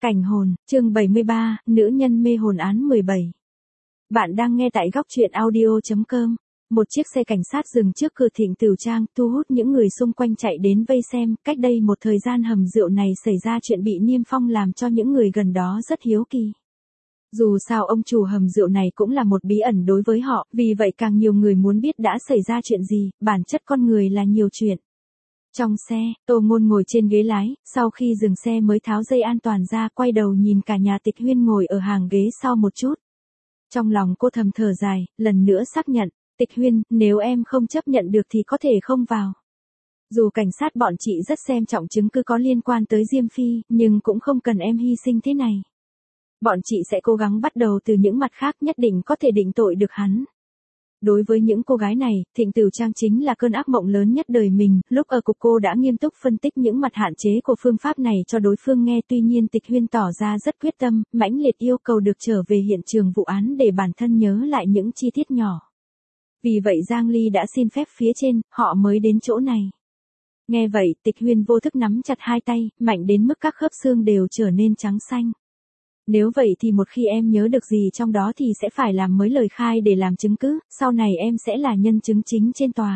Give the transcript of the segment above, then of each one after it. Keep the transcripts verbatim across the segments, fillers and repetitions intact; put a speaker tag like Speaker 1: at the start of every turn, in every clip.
Speaker 1: Cảnh hồn, chương bảy mươi ba, nữ nhân mê hồn án mười bảy. Bạn đang nghe tại góc truyện audio chấm com. Một chiếc xe cảnh sát dừng trước cửa Thịnh Tửu Trang, thu hút những người xung quanh chạy đến vây xem. Cách đây một thời gian hầm rượu này xảy ra chuyện bị niêm phong làm cho những người gần đó rất hiếu kỳ. Dù sao ông chủ hầm rượu này cũng là một bí ẩn đối với họ, vì vậy càng nhiều người muốn biết đã xảy ra chuyện gì, bản chất con người là nhiều chuyện. Trong xe, Tô Ngôn ngồi trên ghế lái, sau khi dừng xe mới tháo dây an toàn ra, quay đầu nhìn cả nhà Tịch Huyên ngồi ở hàng ghế sau một chút. Trong lòng cô thầm thở dài, lần nữa xác nhận, Tịch Huyên, nếu em không chấp nhận được thì có thể không vào. Dù cảnh sát bọn chị rất xem trọng chứng cứ có liên quan tới Diêm Phi, nhưng cũng không cần em hy sinh thế này. Bọn chị sẽ cố gắng bắt đầu từ những mặt khác, nhất định có thể định tội được hắn. Đối với những cô gái này, Thịnh Tửu Trang chính là cơn ác mộng lớn nhất đời mình. Lúc ở cục cô đã nghiêm túc phân tích những mặt hạn chế của phương pháp này cho đối phương nghe. Tuy nhiên Tịch Huyên tỏ ra rất quyết tâm, mãnh liệt yêu cầu được trở về hiện trường vụ án để bản thân nhớ lại những chi tiết nhỏ. Vì vậy Giang Ly đã xin phép phía trên, họ mới đến chỗ này. Nghe vậy, Tịch Huyên vô thức nắm chặt hai tay, mạnh đến mức các khớp xương đều trở nên trắng xanh. Nếu vậy thì một khi em nhớ được gì trong đó thì sẽ phải làm mới lời khai để làm chứng cứ, sau này em sẽ là nhân chứng chính trên tòa.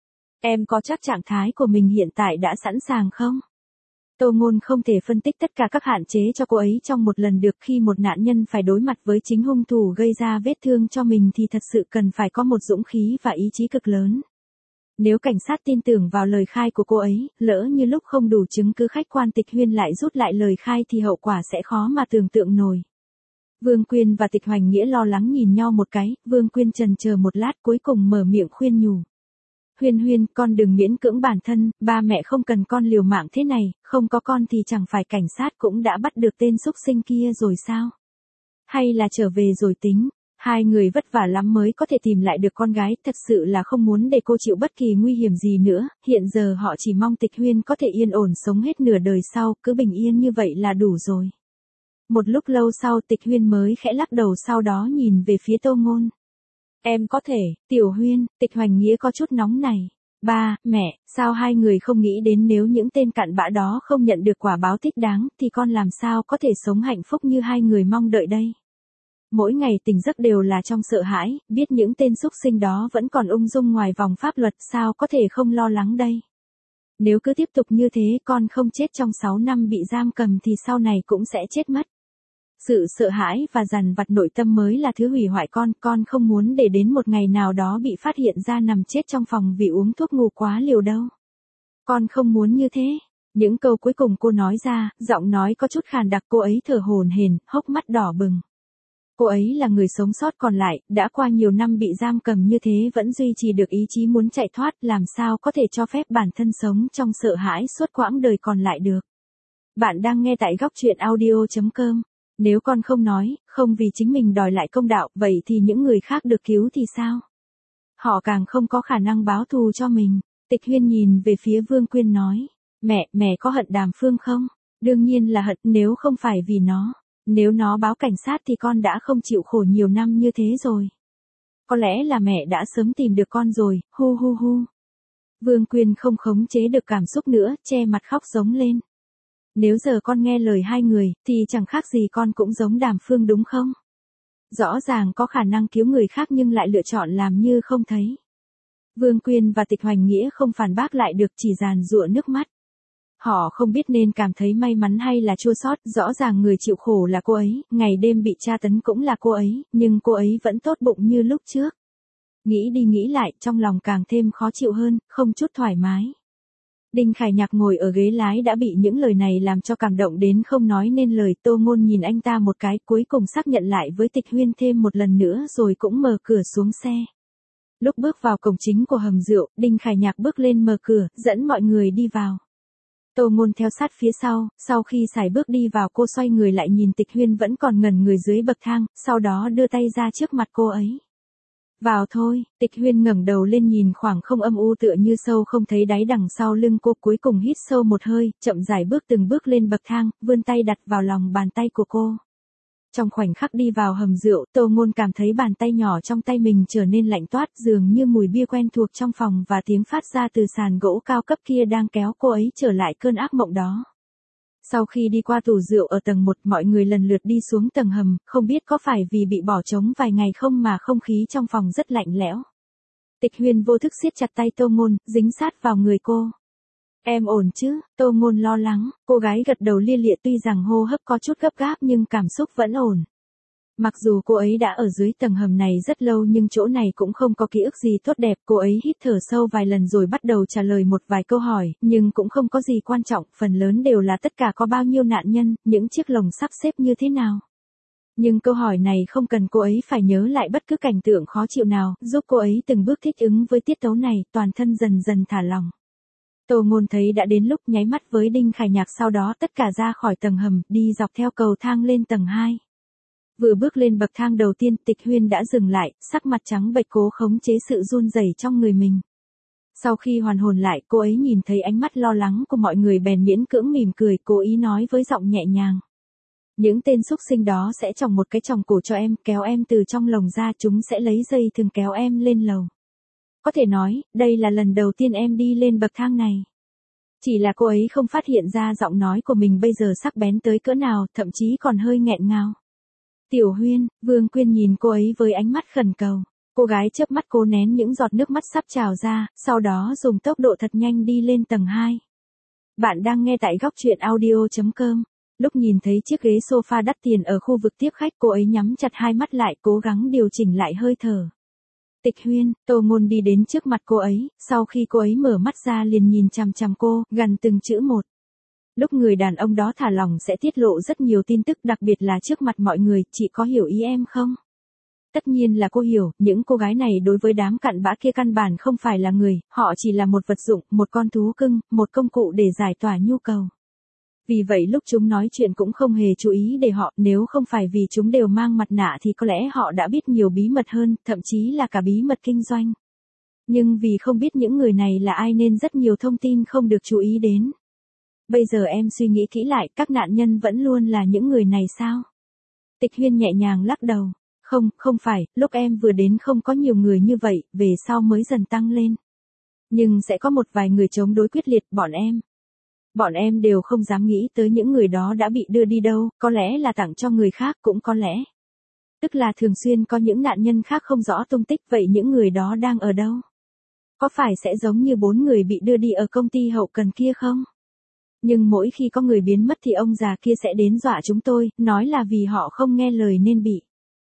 Speaker 1: Em có chắc trạng thái của mình hiện tại đã sẵn sàng không? Tô Ngôn không thể phân tích tất cả các hạn chế cho cô ấy trong một lần được. Khi một nạn nhân phải đối mặt với chính hung thủ gây ra vết thương cho mình thì thật sự cần phải có một dũng khí và ý chí cực lớn. Nếu cảnh sát tin tưởng vào lời khai của cô ấy, lỡ như lúc không đủ chứng cứ khách quan Tịch Huyên lại rút lại lời khai thì hậu quả sẽ khó mà tưởng tượng nổi. Vương Quyên và Tịch Hoành Nghĩa lo lắng nhìn nhau một cái, Vương Quyên chần chờ một lát cuối cùng mở miệng khuyên nhủ. Huyên Huyên, con đừng miễn cưỡng bản thân, ba mẹ không cần con liều mạng thế này, không có con thì chẳng phải cảnh sát cũng đã bắt được tên xúc sinh kia rồi sao? Hay là trở về rồi tính? Hai người vất vả lắm mới có thể tìm lại được con gái, thật sự là không muốn để cô chịu bất kỳ nguy hiểm gì nữa, hiện giờ họ chỉ mong Tịch Huyên có thể yên ổn sống hết nửa đời sau, cứ bình yên như vậy là đủ rồi. Một lúc lâu sau Tịch Huyên mới khẽ lắc đầu, sau đó nhìn về phía Tô Ngôn. Em có thể, Tiểu Huyên, Tịch Hoành Nghĩa có chút nóng này. Ba, mẹ, sao hai người không nghĩ đến nếu những tên cặn bã đó không nhận được quả báo thích đáng, thì con làm sao có thể sống hạnh phúc như hai người mong đợi đây? Mỗi ngày tỉnh giấc đều là trong sợ hãi, biết những tên xúc sinh đó vẫn còn ung dung ngoài vòng pháp luật, sao có thể không lo lắng đây? Nếu cứ tiếp tục như thế, con không chết trong sáu năm bị giam cầm thì sau này cũng sẽ chết mất. Sự sợ hãi và dằn vặt nội tâm mới là thứ hủy hoại con, con không muốn để đến một ngày nào đó bị phát hiện ra nằm chết trong phòng vì uống thuốc ngủ quá liều đâu. Con không muốn như thế. Những câu cuối cùng cô nói ra, giọng nói có chút khàn đặc, cô ấy thở hổn hển, hốc mắt đỏ bừng. Cô ấy là người sống sót còn lại, đã qua nhiều năm bị giam cầm như thế vẫn duy trì được ý chí muốn chạy thoát, làm sao có thể cho phép bản thân sống trong sợ hãi suốt quãng đời còn lại được. Bạn đang nghe tại góc truyện audio chấm com. Nếu con không nói, không vì chính mình đòi lại công đạo, vậy thì những người khác được cứu thì sao? Họ càng không có khả năng báo thù cho mình. Tịch Huyên nhìn về phía Vương Quyên nói. Mẹ, mẹ có hận Đàm Phương không? Đương nhiên là hận, nếu không phải vì nó. Nếu nó báo cảnh sát thì con đã không chịu khổ nhiều năm như thế rồi. Có lẽ là mẹ đã sớm tìm được con rồi, hu hu hu. Vương Quyên không khống chế được cảm xúc nữa, che mặt khóc giống lên. Nếu giờ con nghe lời hai người, thì chẳng khác gì con cũng giống Đàm Phương đúng không? Rõ ràng có khả năng cứu người khác nhưng lại lựa chọn làm như không thấy. Vương Quyên và Tịch Hoành Nghĩa không phản bác lại được, chỉ giàn giụa nước mắt. Họ không biết nên cảm thấy may mắn hay là chua xót, rõ ràng người chịu khổ là cô ấy, ngày đêm bị tra tấn cũng là cô ấy, nhưng cô ấy vẫn tốt bụng như lúc trước. Nghĩ đi nghĩ lại, trong lòng càng thêm khó chịu hơn, không chút thoải mái. Đinh Khải Nhạc ngồi ở ghế lái đã bị những lời này làm cho cảm động đến không nói nên lời. Tô Ngôn nhìn anh ta một cái, cuối cùng xác nhận lại với Tịch Huyên thêm một lần nữa rồi cũng mở cửa xuống xe. Lúc bước vào cổng chính của hầm rượu, Đinh Khải Nhạc bước lên mở cửa, dẫn mọi người đi vào. Tô Ngôn theo sát phía sau, sau khi sải bước đi vào cô xoay người lại nhìn Tịch Huyên vẫn còn ngẩn người dưới bậc thang, sau đó đưa tay ra trước mặt cô ấy. Vào thôi, Tịch Huyên ngẩng đầu lên nhìn khoảng không âm u tựa như sâu không thấy đáy đằng sau lưng cô, cuối cùng hít sâu một hơi, chậm rãi bước từng bước lên bậc thang, vươn tay đặt vào lòng bàn tay của cô. Trong khoảnh khắc đi vào hầm rượu, Tô Ngôn cảm thấy bàn tay nhỏ trong tay mình trở nên lạnh toát, dường như mùi bia quen thuộc trong phòng và tiếng phát ra từ sàn gỗ cao cấp kia đang kéo cô ấy trở lại cơn ác mộng đó. Sau khi đi qua tủ rượu ở tầng một, mọi người lần lượt đi xuống tầng hầm, không biết có phải vì bị bỏ trống vài ngày không mà không khí trong phòng rất lạnh lẽo. Tịch Huyên vô thức siết chặt tay Tô Ngôn, dính sát vào người cô. Em ổn chứ? Tô Ngôn lo lắng, cô gái gật đầu lia lịa, tuy rằng hô hấp có chút gấp gáp nhưng cảm xúc vẫn ổn. Mặc dù cô ấy đã ở dưới tầng hầm này rất lâu nhưng chỗ này cũng không có ký ức gì tốt đẹp. Cô ấy hít thở sâu vài lần rồi bắt đầu trả lời một vài câu hỏi, nhưng cũng không có gì quan trọng, phần lớn đều là tất cả có bao nhiêu nạn nhân, những chiếc lồng sắp xếp như thế nào. Nhưng câu hỏi này không cần cô ấy phải nhớ lại bất cứ cảnh tượng khó chịu nào, giúp cô ấy từng bước thích ứng với tiết tấu này, toàn thân dần dần thả lỏng. Tô Ngôn thấy đã đến lúc, nháy mắt với Đinh Khải Nhạc, sau đó tất cả ra khỏi tầng hầm, đi dọc theo cầu thang lên tầng hai. Vừa bước lên bậc thang đầu tiên, Tịch Huyên đã dừng lại, sắc mặt trắng bệch cố khống chế sự run rẩy trong người mình. Sau khi hoàn hồn lại, cô ấy nhìn thấy ánh mắt lo lắng của mọi người bèn miễn cưỡng mỉm cười, cố ý nói với giọng nhẹ nhàng. Những tên xúc sinh đó sẽ trồng một cái tròng cổ cho em, kéo em từ trong lồng ra, chúng sẽ lấy dây thừng kéo em lên lầu. Có thể nói, đây là lần đầu tiên em đi lên bậc thang này. Chỉ là cô ấy không phát hiện ra giọng nói của mình bây giờ sắc bén tới cỡ nào, thậm chí còn hơi nghẹn ngào. Tiểu Huyên, Vương Quyên nhìn cô ấy với ánh mắt khẩn cầu. Cô gái chớp mắt cố nén những giọt nước mắt sắp trào ra, sau đó dùng tốc độ thật nhanh đi lên tầng hai. Bạn đang nghe tại góc truyện audio chấm com. Lúc nhìn thấy chiếc ghế sofa đắt tiền ở khu vực tiếp khách, cô ấy nhắm chặt hai mắt lại, cố gắng điều chỉnh lại hơi thở. Tịch Huyên, Tô Ngôn đi đến trước mặt cô ấy, sau khi cô ấy mở mắt ra liền nhìn chằm chằm cô, gần từng chữ một. Lúc người đàn ông đó thả lỏng sẽ tiết lộ rất nhiều tin tức, đặc biệt là trước mặt mọi người, chị có hiểu ý em không? Tất nhiên là cô hiểu, những cô gái này đối với đám cặn bã kia căn bản không phải là người, họ chỉ là một vật dụng, một con thú cưng, một công cụ để giải tỏa nhu cầu. Vì vậy lúc chúng nói chuyện cũng không hề chú ý để họ, nếu không phải vì chúng đều mang mặt nạ thì có lẽ họ đã biết nhiều bí mật hơn, thậm chí là cả bí mật kinh doanh. Nhưng vì không biết những người này là ai nên rất nhiều thông tin không được chú ý đến. Bây giờ em suy nghĩ kỹ lại, các nạn nhân vẫn luôn là những người này sao? Tịch Huyên nhẹ nhàng lắc đầu. Không, không phải, lúc em vừa đến không có nhiều người như vậy, về sau mới dần tăng lên. Nhưng sẽ có một vài người chống đối quyết liệt, bọn em. Bọn em đều không dám nghĩ tới những người đó đã bị đưa đi đâu, có lẽ là tặng cho người khác, cũng có lẽ. Tức là thường xuyên có những nạn nhân khác không rõ tung tích, vậy những người đó đang ở đâu? Có phải sẽ giống như bốn người bị đưa đi ở công ty hậu cần kia không? Nhưng mỗi khi có người biến mất thì ông già kia sẽ đến dọa chúng tôi, nói là vì họ không nghe lời nên bị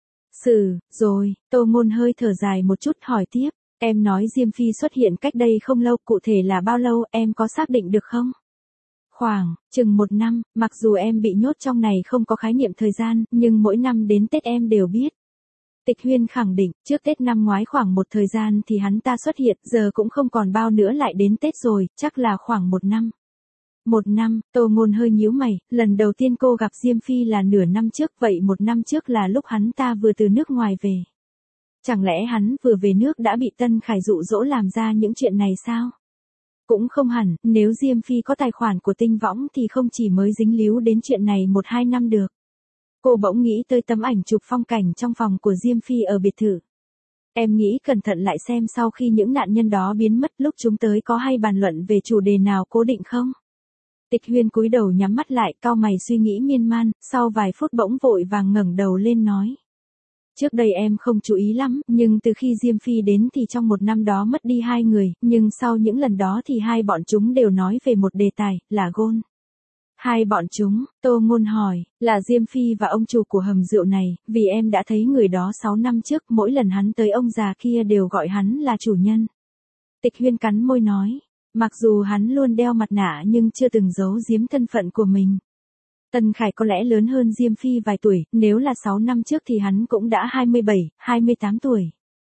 Speaker 1: xử, rồi, Tô Ngôn hơi thở dài một chút hỏi tiếp, em nói Diêm Phi xuất hiện cách đây không lâu, cụ thể là bao lâu, em có xác định được không? Khoảng, chừng một năm, mặc dù em bị nhốt trong này không có khái niệm thời gian, nhưng mỗi năm đến Tết em đều biết. Tịch Huyên khẳng định, trước Tết năm ngoái khoảng một thời gian thì hắn ta xuất hiện, giờ cũng không còn bao nữa lại đến Tết rồi, chắc là khoảng một năm. Một năm, Tô Ngôn hơi nhíu mày, lần đầu tiên cô gặp Diêm Phi là nửa năm trước, vậy một năm trước là lúc hắn ta vừa từ nước ngoài về. Chẳng lẽ hắn vừa về nước đã bị Tân Khải dụ dỗ làm ra những chuyện này sao? Cũng không hẳn, nếu Diêm Phi có tài khoản của Tinh Võng thì không chỉ mới dính líu đến chuyện này một hai năm được. Cô bỗng nghĩ tới tấm ảnh chụp phong cảnh trong phòng của Diêm Phi ở biệt thự. Em nghĩ cẩn thận lại xem sau khi những nạn nhân đó biến mất lúc chúng tới có hay bàn luận về chủ đề nào cố định không? Tịch Huyên cúi đầu nhắm mắt lại, cau mày suy nghĩ miên man, sau vài phút bỗng vội vàng ngẩng đầu lên nói. Trước đây em không chú ý lắm, nhưng từ khi Diêm Phi đến thì trong một năm đó mất đi hai người, nhưng sau những lần đó thì hai bọn chúng đều nói về một đề tài, là gôn. Hai bọn chúng, Tô Ngôn hỏi, là Diêm Phi và ông chủ của hầm rượu này, vì em đã thấy người đó sáu năm trước, mỗi lần hắn tới ông già kia đều gọi hắn là chủ nhân. Tịch Huyên cắn môi nói, mặc dù hắn luôn đeo mặt nạ nhưng chưa từng giấu giếm thân phận của mình. Tân Khải có lẽ lớn hơn Diêm Phi vài tuổi, nếu là sáu năm trước thì hắn cũng đã hai mươi bảy, hai mươi tám tuổi.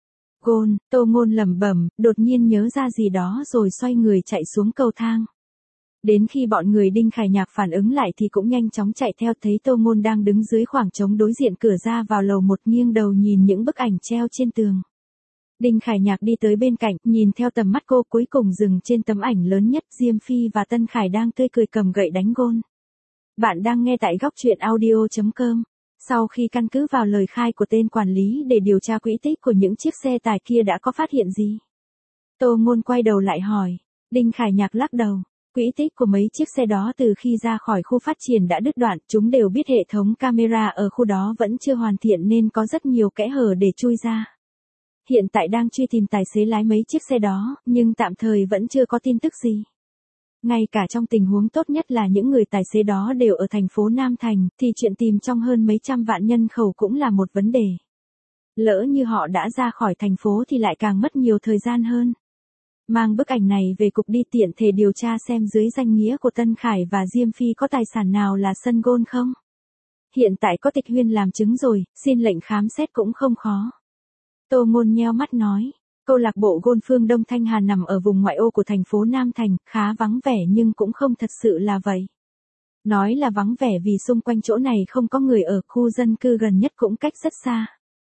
Speaker 1: Gôn, Tô Ngôn lẩm bẩm, đột nhiên nhớ ra gì đó rồi xoay người chạy xuống cầu thang. Đến khi bọn người Đinh Khải Nhạc phản ứng lại thì cũng nhanh chóng chạy theo, thấy Tô Ngôn đang đứng dưới khoảng trống đối diện cửa ra vào lầu một, nghiêng đầu nhìn những bức ảnh treo trên tường. Đinh Khải Nhạc đi tới bên cạnh, nhìn theo tầm mắt cô, cuối cùng dừng trên tấm ảnh lớn nhất, Diêm Phi và Tân Khải đang tươi cười cầm gậy đánh gôn. Bạn đang nghe tại góc truyện audio chấm com. Sau khi căn cứ vào lời khai của tên quản lý để điều tra quỹ tích của những chiếc xe tải kia đã có phát hiện gì? Tô Ngôn quay đầu lại hỏi. Đinh Khải Nhạc lắc đầu. Quỹ tích của mấy chiếc xe đó từ khi ra khỏi khu phát triển đã đứt đoạn, chúng đều biết hệ thống camera ở khu đó vẫn chưa hoàn thiện nên có rất nhiều kẽ hở để chui ra. Hiện tại đang truy tìm tài xế lái mấy chiếc xe đó, nhưng tạm thời vẫn chưa có tin tức gì. Ngay cả trong tình huống tốt nhất là những người tài xế đó đều ở thành phố Nam Thành, thì chuyện tìm trong hơn mấy trăm vạn nhân khẩu cũng là một vấn đề. Lỡ như họ đã ra khỏi thành phố thì lại càng mất nhiều thời gian hơn. Mang bức ảnh này về cục đi tiện thể điều tra xem dưới danh nghĩa của Tân Khải và Diêm Phi có tài sản nào là sân golf không. Hiện tại có Tịch Huyên làm chứng rồi, xin lệnh khám xét cũng không khó. Tô Ngôn nheo mắt nói, câu lạc bộ golf Phương Đông Thanh Hà nằm ở vùng ngoại ô của thành phố Nam Thành, khá vắng vẻ nhưng cũng không thật sự là vậy. Nói là vắng vẻ vì xung quanh chỗ này không có người ở, khu dân cư gần nhất cũng cách rất xa.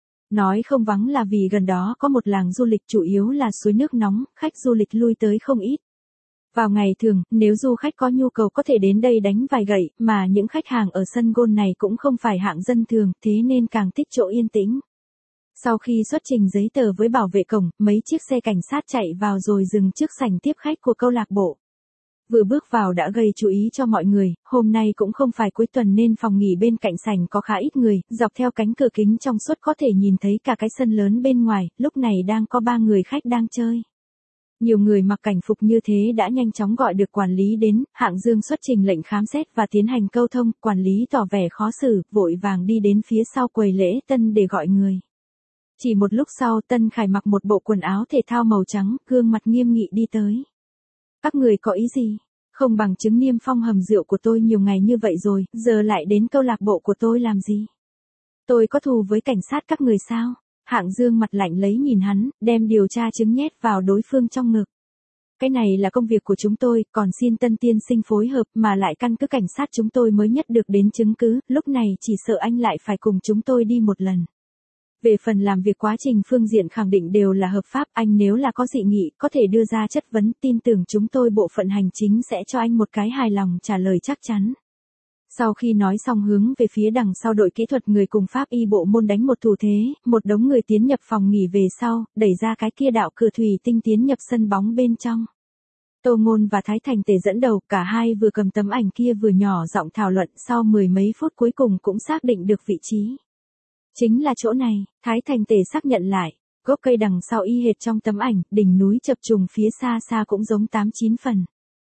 Speaker 1: Nói không vắng là vì gần đó có một làng du lịch chủ yếu là suối nước nóng, khách du lịch lui tới không ít. Vào ngày thường, nếu du khách có nhu cầu có thể đến đây đánh vài gậy, mà những khách hàng ở sân golf này cũng không phải hạng dân thường, thế nên càng thích chỗ yên tĩnh. Sau khi xuất trình giấy tờ với bảo vệ cổng, mấy chiếc xe cảnh sát chạy vào rồi dừng trước sảnh tiếp khách của câu lạc bộ. Vừa bước vào đã gây chú ý cho mọi người, hôm nay cũng không phải cuối tuần nên phòng nghỉ bên cạnh sảnh có khá ít người, dọc theo cánh cửa kính trong suốt có thể nhìn thấy cả cái sân lớn bên ngoài, lúc này đang có ba người khách đang chơi. Nhiều người mặc cảnh phục như thế đã nhanh chóng gọi được quản lý đến, Hạng Dương xuất trình lệnh khám xét và tiến hành câu thông, quản lý tỏ vẻ khó xử, vội vàng đi đến phía sau quầy lễ tân để gọi người. Chỉ một lúc sau Tân Khải mặc một bộ quần áo thể thao màu trắng, gương mặt nghiêm nghị đi tới. Các người có ý gì? Không bằng chứng niêm phong hầm rượu của tôi nhiều ngày như vậy rồi, giờ lại đến câu lạc bộ của tôi làm gì? Tôi có thù với cảnh sát các người sao? Hạng Dương mặt lạnh lấy nhìn hắn, đem điều tra chứng nhét vào đối phương trong ngực. Cái này là công việc của chúng tôi, còn xin Tân tiên sinh phối hợp, mà lại căn cứ cảnh sát chúng tôi mới nhất được đến chứng cứ, lúc này chỉ sợ anh lại phải cùng chúng tôi đi một lần. Về phần làm việc quá trình phương diện khẳng định đều là hợp pháp, anh nếu là có dị nghị, có thể đưa ra chất vấn, tin tưởng chúng tôi bộ phận hành chính sẽ cho anh một cái hài lòng trả lời chắc chắn. Sau khi nói xong hướng về phía đằng sau đội kỹ thuật người cùng pháp y bộ môn đánh một thủ thế, một đống người tiến nhập phòng nghỉ về sau, đẩy ra cái kia đạo cửa thủy tinh tiến nhập sân bóng bên trong. Tô Ngôn và Thái Thành Tề dẫn đầu, cả hai vừa cầm tấm ảnh kia vừa nhỏ giọng thảo luận, sau mười mấy phút cuối cùng cũng xác định được vị trí. Chính là chỗ này, Thái Thành Tề xác nhận lại, gốc cây đằng sau y hệt trong tấm ảnh, đỉnh núi chập trùng phía xa xa cũng giống tám chín phần.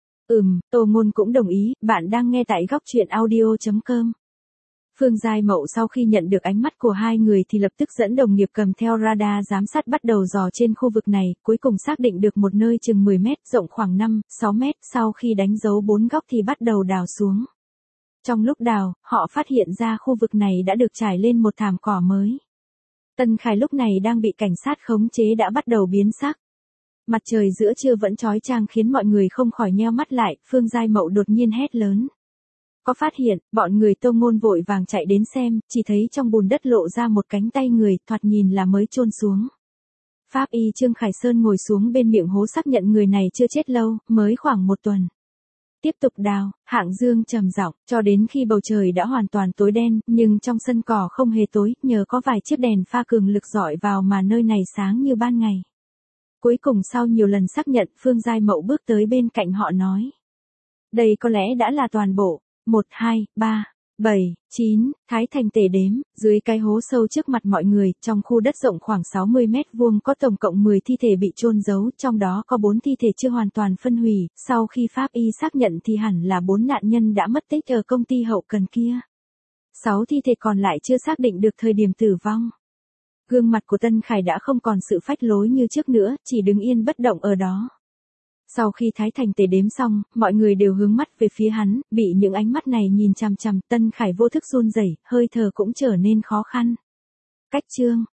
Speaker 1: Ừm, Tô Ngôn cũng đồng ý, bạn đang nghe tại góc truyện audio chấm com. Phương Giai Mậu sau khi nhận được ánh mắt của hai người thì lập tức dẫn đồng nghiệp cầm theo radar giám sát bắt đầu dò trên khu vực này, cuối cùng xác định được một nơi chừng mười mét, rộng khoảng năm, sáu mét, sau khi đánh dấu bốn góc thì bắt đầu đào xuống. Trong lúc đào, họ phát hiện ra khu vực này đã được trải lên một thảm cỏ mới. Tân Khải lúc này đang bị cảnh sát khống chế đã bắt đầu biến sắc. Mặt trời giữa trưa vẫn chói chang khiến mọi người không khỏi nheo mắt lại, Phương Giai Mậu đột nhiên hét lớn. Có phát hiện, bọn người Tô Ngôn vội vàng chạy đến xem, chỉ thấy trong bùn đất lộ ra một cánh tay người, thoạt nhìn là mới chôn xuống. Pháp y Trương Khải Sơn ngồi xuống bên miệng hố xác nhận người này chưa chết lâu, mới khoảng một tuần. Tiếp tục đào, Hạng Dương trầm giọng, cho đến khi bầu trời đã hoàn toàn tối đen, nhưng trong sân cỏ không hề tối, nhờ có vài chiếc đèn pha cường lực rọi vào mà nơi này sáng như ban ngày. Cuối cùng sau nhiều lần xác nhận, Phương Giai Mậu bước tới bên cạnh họ nói. Đây có lẽ đã là toàn bộ. một, hai, ba, bảy, chín, Thái Thành Tề đếm, dưới cái hố sâu trước mặt mọi người, trong khu đất rộng khoảng sáu mươi mét vuông có tổng cộng mười thi thể bị chôn giấu, trong đó có bốn thi thể chưa hoàn toàn phân hủy, sau khi pháp y xác nhận thì hẳn là bốn nạn nhân đã mất tích ở công ty hậu cần kia. sáu thi thể còn lại chưa xác định được thời điểm tử vong. Gương mặt của Tân Khải đã không còn sự phách lối như trước nữa, chỉ đứng yên bất động ở đó. Sau khi Thái Thành Tề đếm xong, mọi người đều hướng mắt về phía hắn, bị những ánh mắt này nhìn chằm chằm, Tân Khải vô thức run rẩy, hơi thở cũng trở nên khó khăn. Cách chương,